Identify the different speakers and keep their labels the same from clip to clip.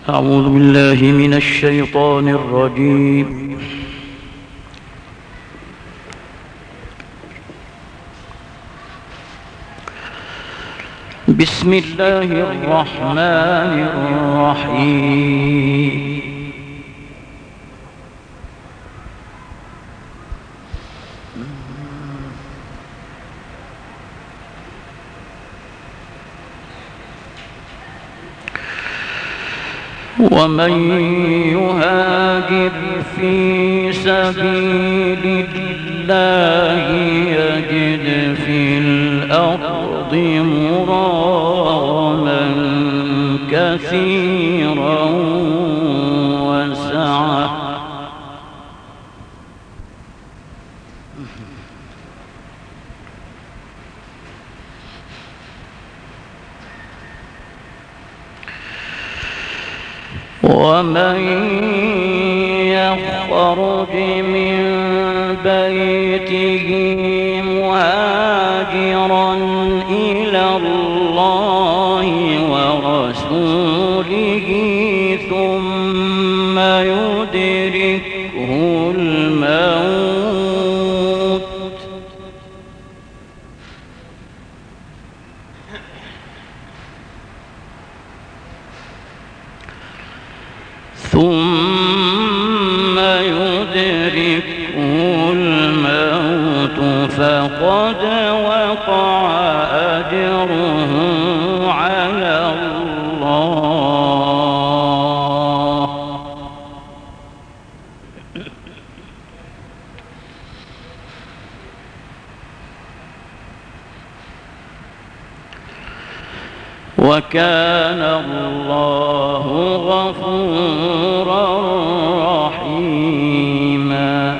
Speaker 1: أعوذ بالله من الشيطان الرجيم. بسم الله الرحمن الرحيم. ومن يهاجر في سبيل الله يجد في الأرض مراغما كثيرا وسعة ومن يخرج من بيته مهاجرا إلى الله ورسوله ثم يدركه الموت فقد وقع أجره على الله. وكان الله غفورا رحيما.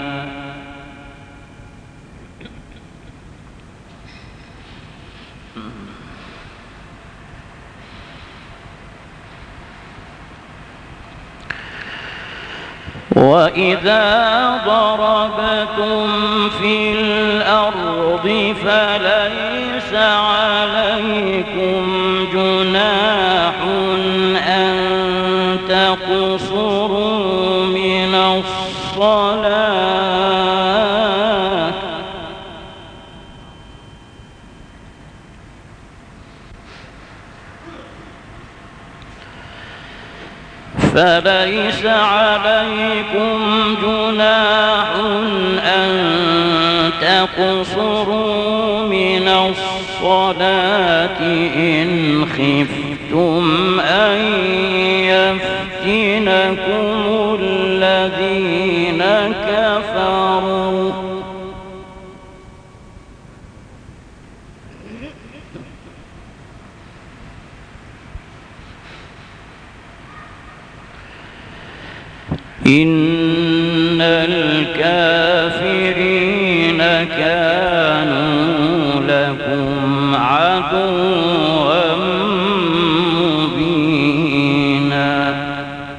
Speaker 1: وإذا ضربتم في الأرض فليس عليكم جناح أن تقصروا من الصلاة فليس عليكم جناح أن تقصروا من الصلاة إن خفتم أن يفتنكم الذين كفروا إن الكافرين كانوا لكم عدوا مبينا.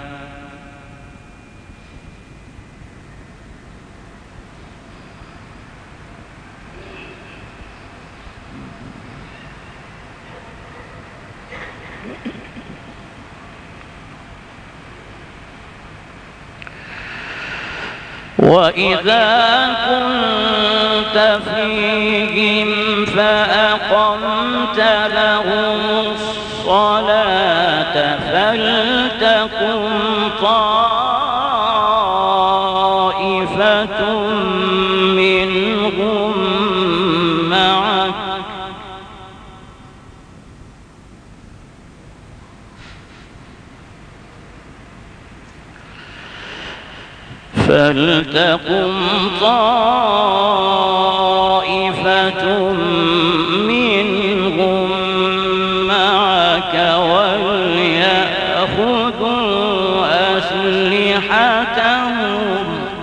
Speaker 1: وإذا كنت فيهم فأقمت لهم الصلاة فلتقم طائفة منهم معك فلتقم طائفة منهم معك وليأخذوا أسلحتهم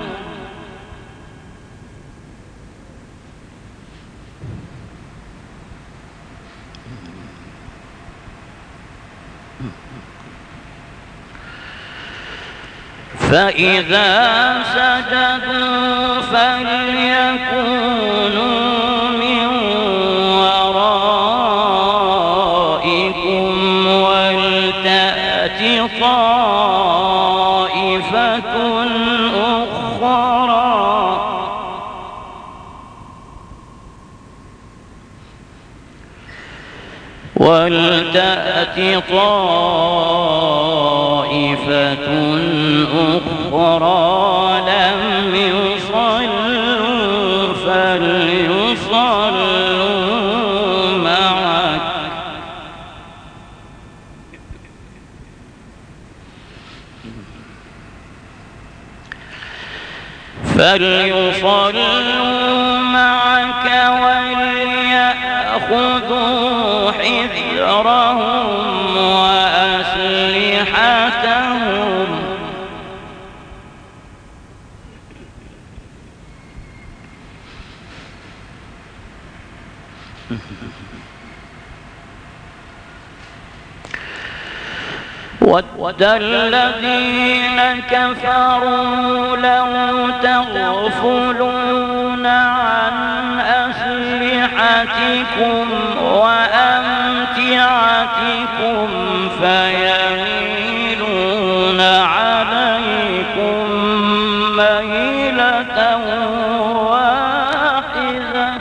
Speaker 1: فإذا سجدوا فليكونوا من ورائكم ولتأت طائفة طائفة أخرى ولتأت طائفة أخرى لم يصلوا فليصلوا معك وليأخذوا حذرهم وأسلحتهم ود الذين كفروا لو تغفلون عن أسلحتكم وأمتعتكم فيميلون عليكم ميلة واحدة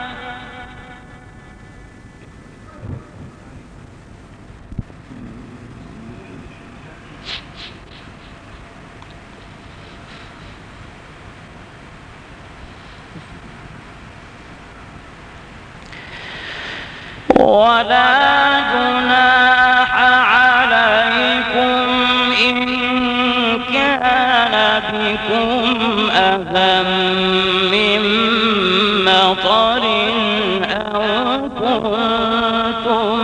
Speaker 1: ولا جناح عليكم إن كان بكم أذى من مطر أو كنتم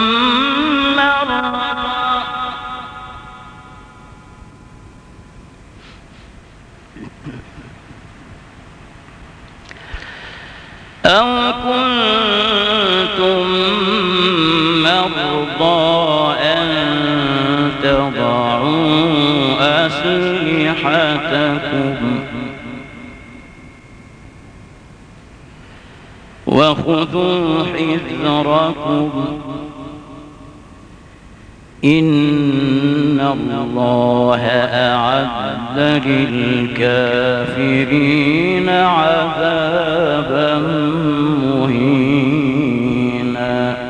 Speaker 1: مرضى أن تضعوا أسلحتكم وخذوا حذركم إن الله أعد للكافرين عذابا مهينا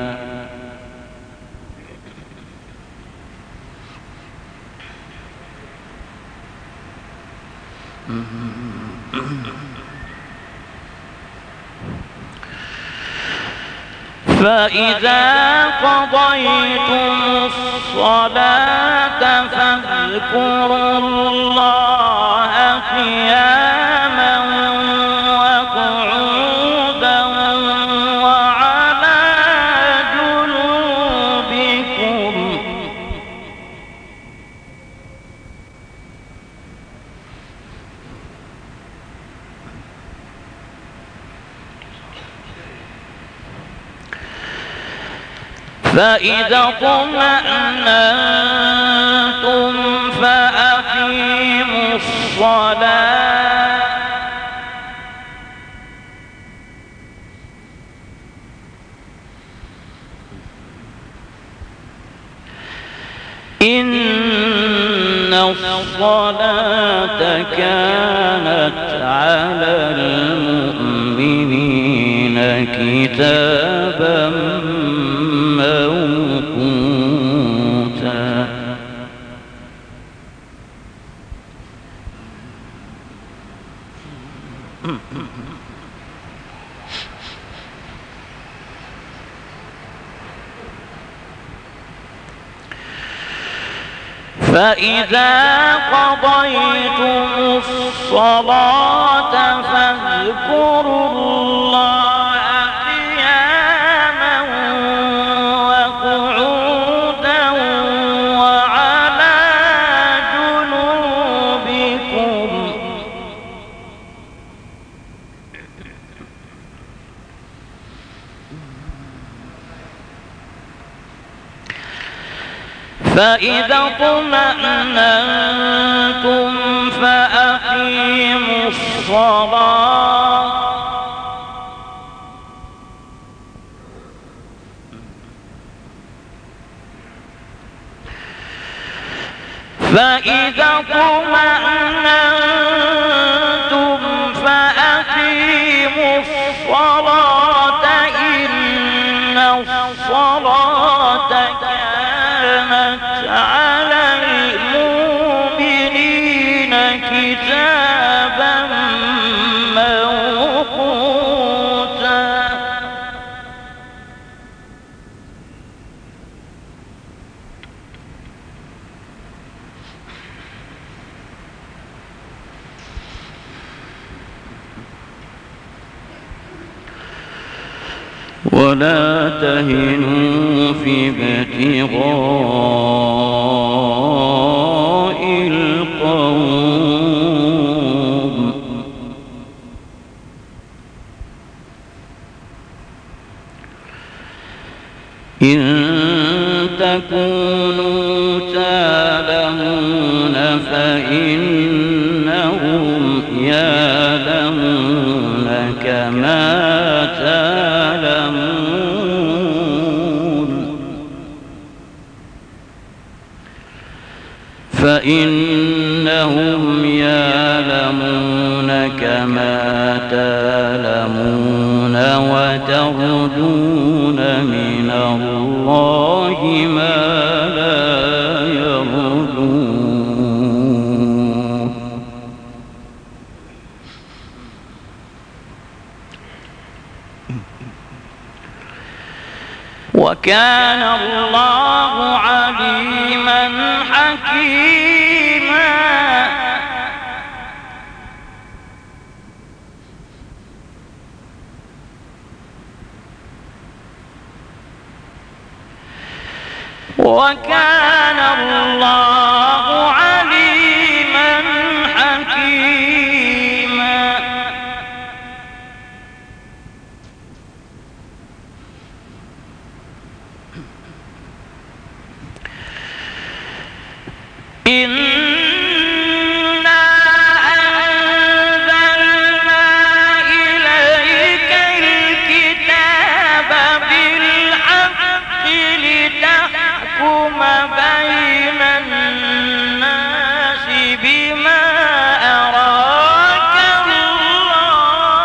Speaker 1: فإذا قضيتم الصلاة فاذكروا الله قياما وقعودا وعلى جنوبكم فإذا اطمأننتم فأقيموا الصلاة إن الصلاة كانت على المؤمنين كتابا موقوتا فإذا قضيتم الصلاة فاذكروا الله قياما وقعودا وعلى جنوبكم فإذا اطمأننتم فأقيموا الصلاة فإذا اطمأننتم فأقيموا الصلاة إن الصلاة كانت على المؤمنين كتابا موقوتا. ولا تهنوا في ابتغاء القوم إن تكونوا تعلمون فإنهم يعلمون كما فإنهم يعلمون كما تعلمون وترجون من الله ما لا يرجون. وكان الله عليما حكيما. وكان الله عليما حكيما. إنا أنزلنا إليك الكتاب بالحق لتحكم بين الناس بما أراك الله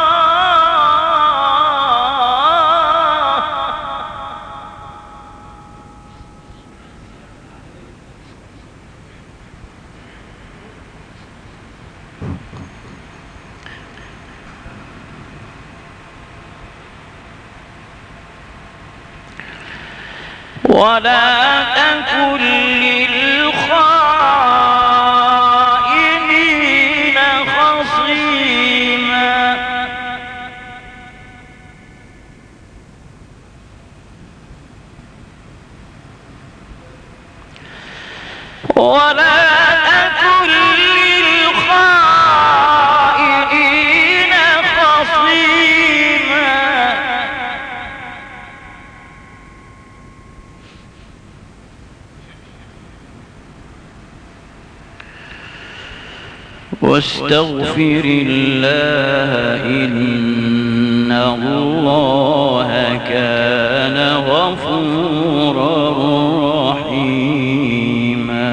Speaker 1: ولا تكن للخائنين خصيما. ولا تكن للخائنين خصيما. واستغفر الله إن الله كان غفورا رحيما.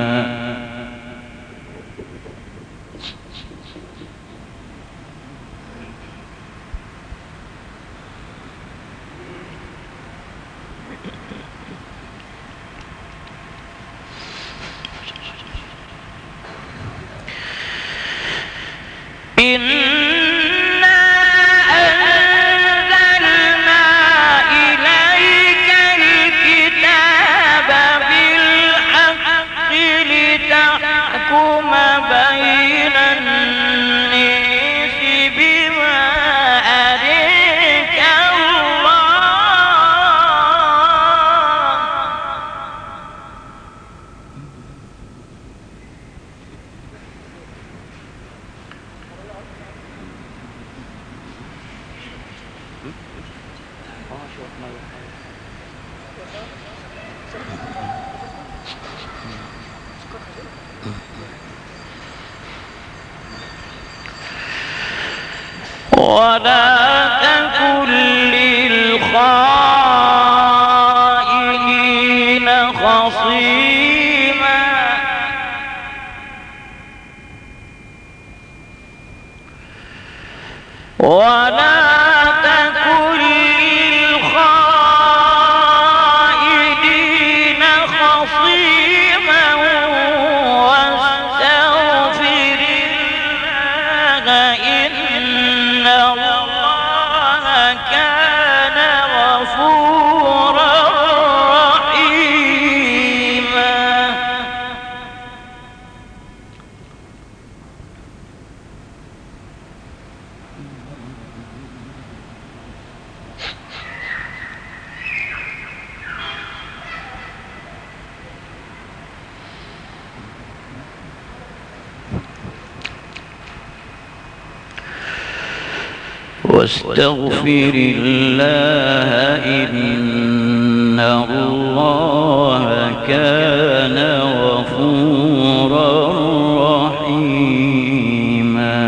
Speaker 1: إنا أنزلنا إليك الكتاب بالحق لتحكم بين الناس بما أراك الله. ولا تكن للخائنين خصيما. ولا تكن للخائنين خصيما واستغفر الله إن الله كان غفورا رحيما. واستغفر الله إن الله كان غفورا رحيما.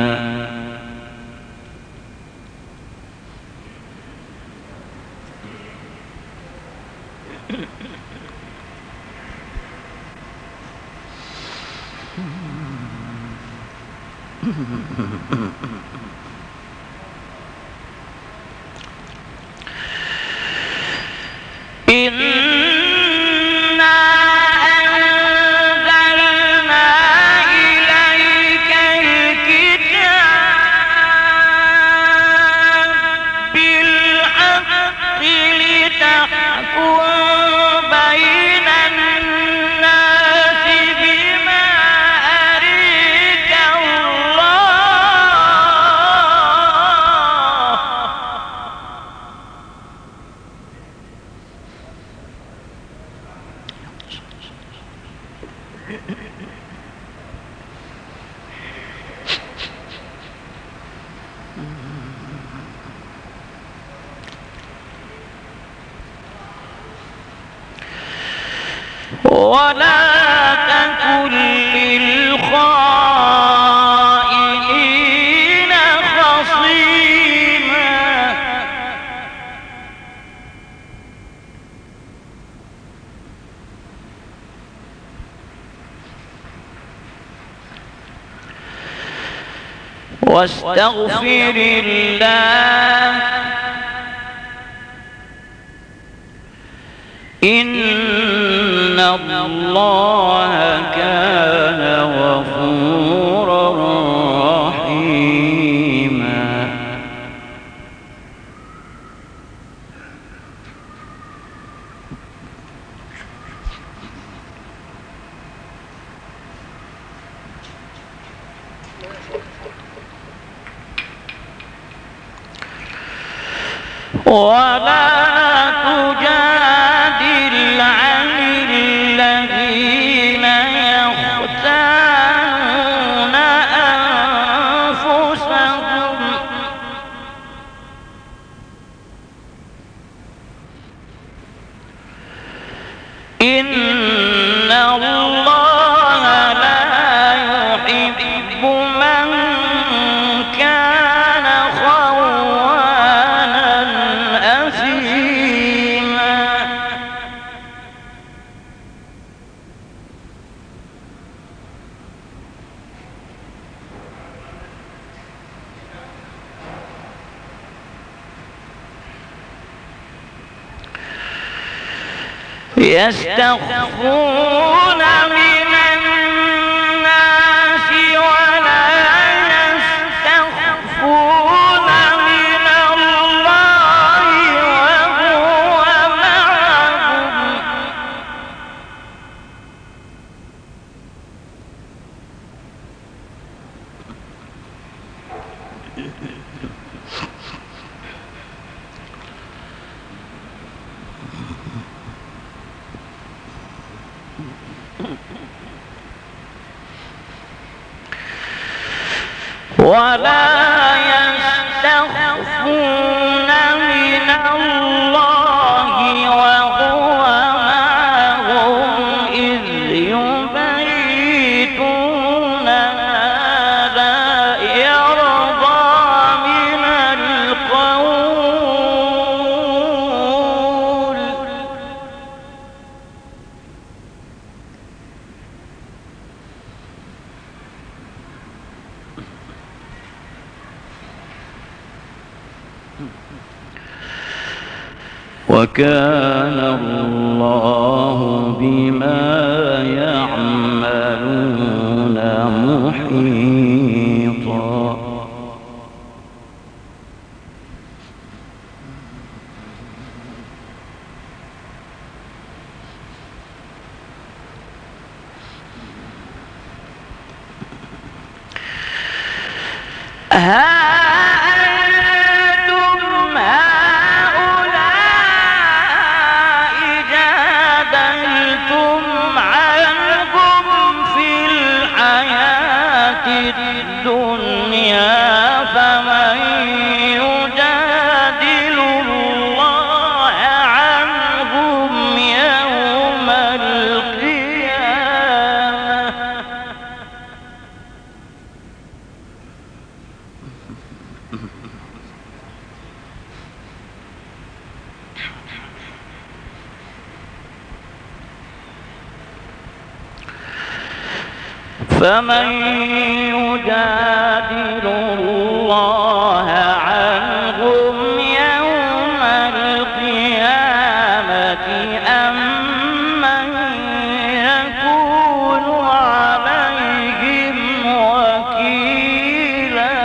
Speaker 1: إنا أنزلنا إليك الكتاب بالحق لتحكم بين الناس بما أريك الله. ولا تكن للخائنين خصيما واستغفر الله إن الله كان غفورا رحيما. ولا تجادل عن الذين يختانون أنفسهم إن الله لا يحب من كان خوانا أثيما. يستخفون من الناس ولا يستخفون من الله وهو معهم ولا يستخفون من الله وهو معهم إذ يبيتون ما لا يرضى من القول. وكان الله بما يعملون محيطا. فمن يجادل الله عنهم يوم القيامة أم من يكون عليهم وكيلا.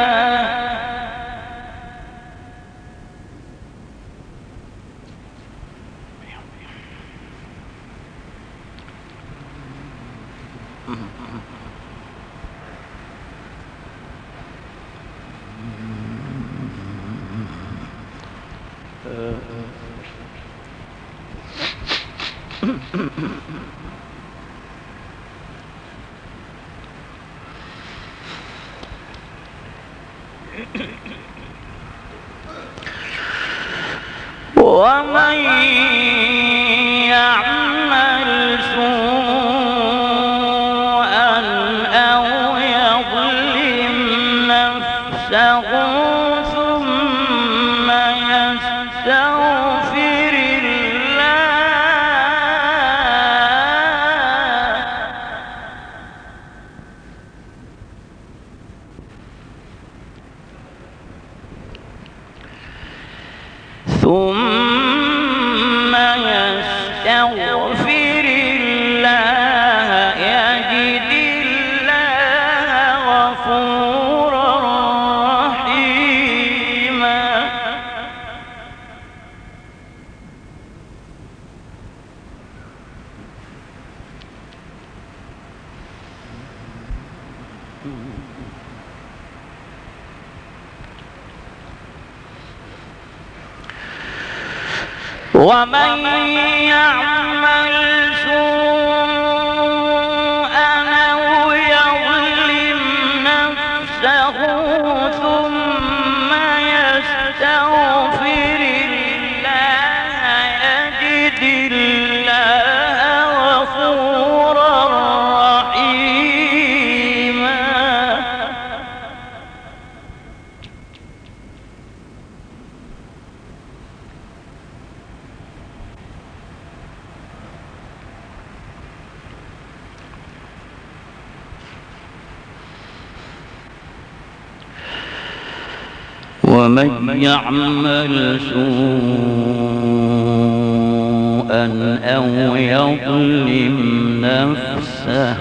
Speaker 1: ومن يعمل سوءا أو يظلم نفسه ثم يستغفر الله يجد الله غفورا رحيما. ومن يعمل سوءا أو يظلم نفسه ثم يستغفر الله يجد الله غفورا رحيما. ومن يعمل سوءا أو يظلم نفسه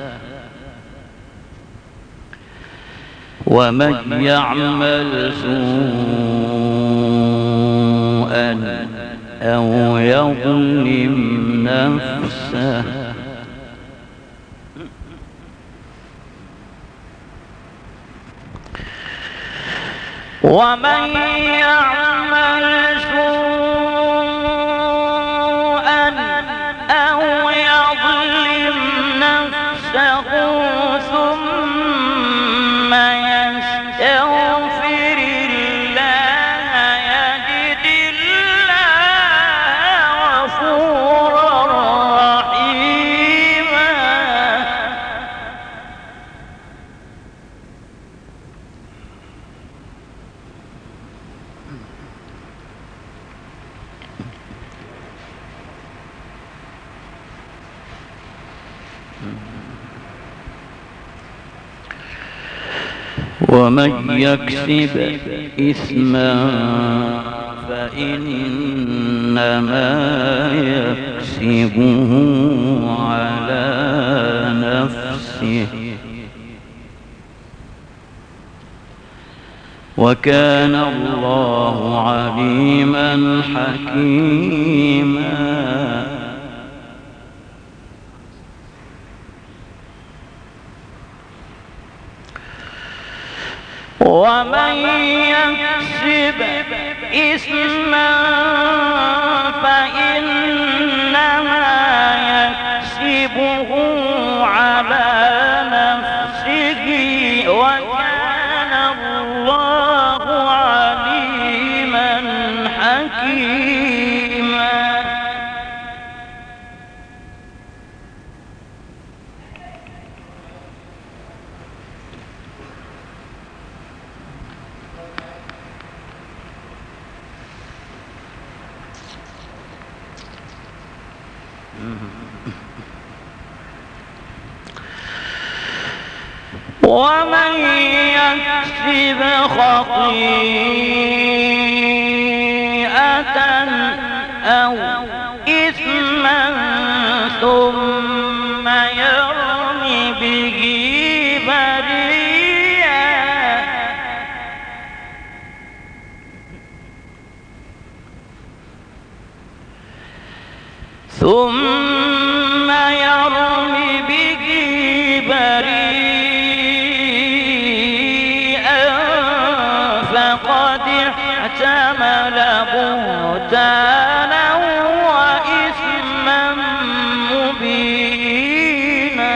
Speaker 1: ومن يعمل سوءا أو يظلم نفسه ثم يستغفر الله يجد الله غفورا رحيما. ومن يكسب إثما فإنما يكسبه على نفسه وكان الله عليما حكيما ومن يكسب إثما فإنما يكسبه على نفسه وكان الله عليما حكيما ومن يكسب خطيئة أو إثما ثم يرم به بريئا فقد احتمل بهتانا وإثما مبينا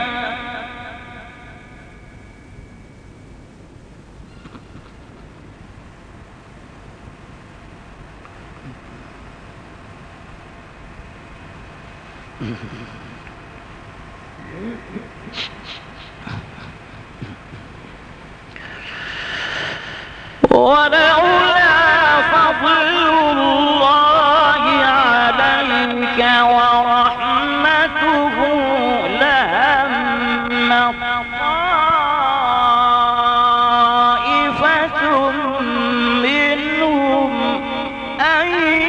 Speaker 1: ولولا فضل الله عليك ورحمته لهم طائفة منهم أن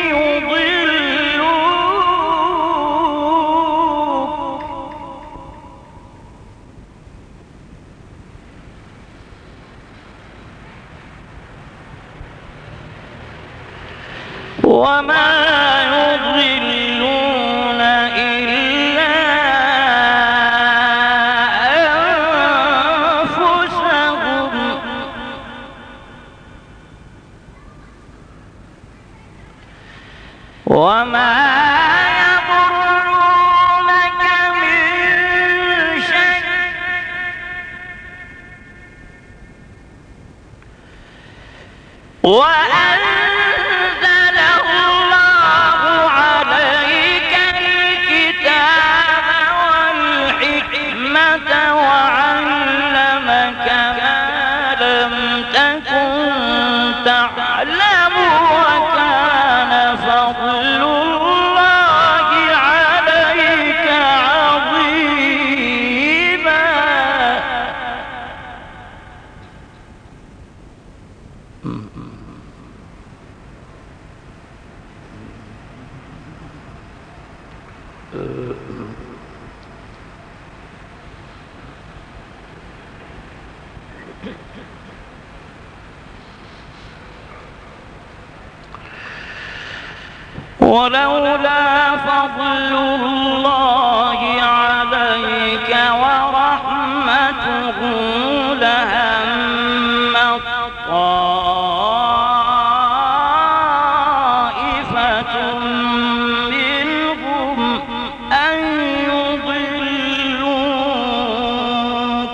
Speaker 1: يضلوك وما يضلون إلا أنفسهم وما يضرونك من شيء وأنزل الله عليك الكتاب والحكمة وعلمك ما لم تكن تعلم وكان فضل الله عليك عظيما ولولا فضل الله عليك ورحمته لهم طائفة منهم أن يضلوك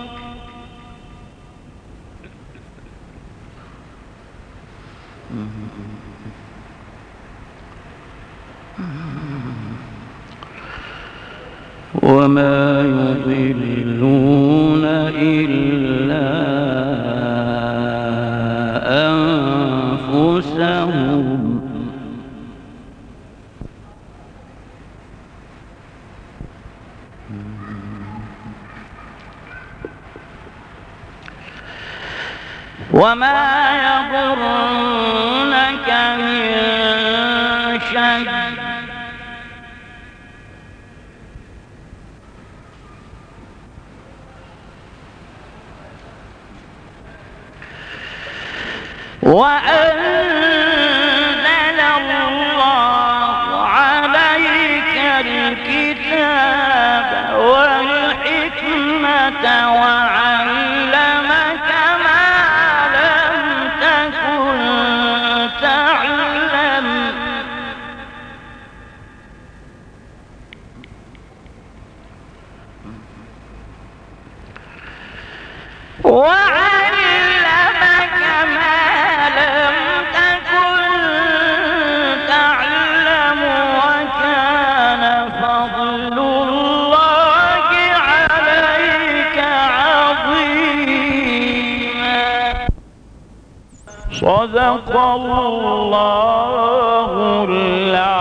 Speaker 1: وما يضلون إلا أنفسهم وما يضرك من شيء وأنزل الله عليك الكتاب والحكمة وعلمك ما لم تكن تعلم وكان فضل الله عليك عظيما. صدق الله العظيم.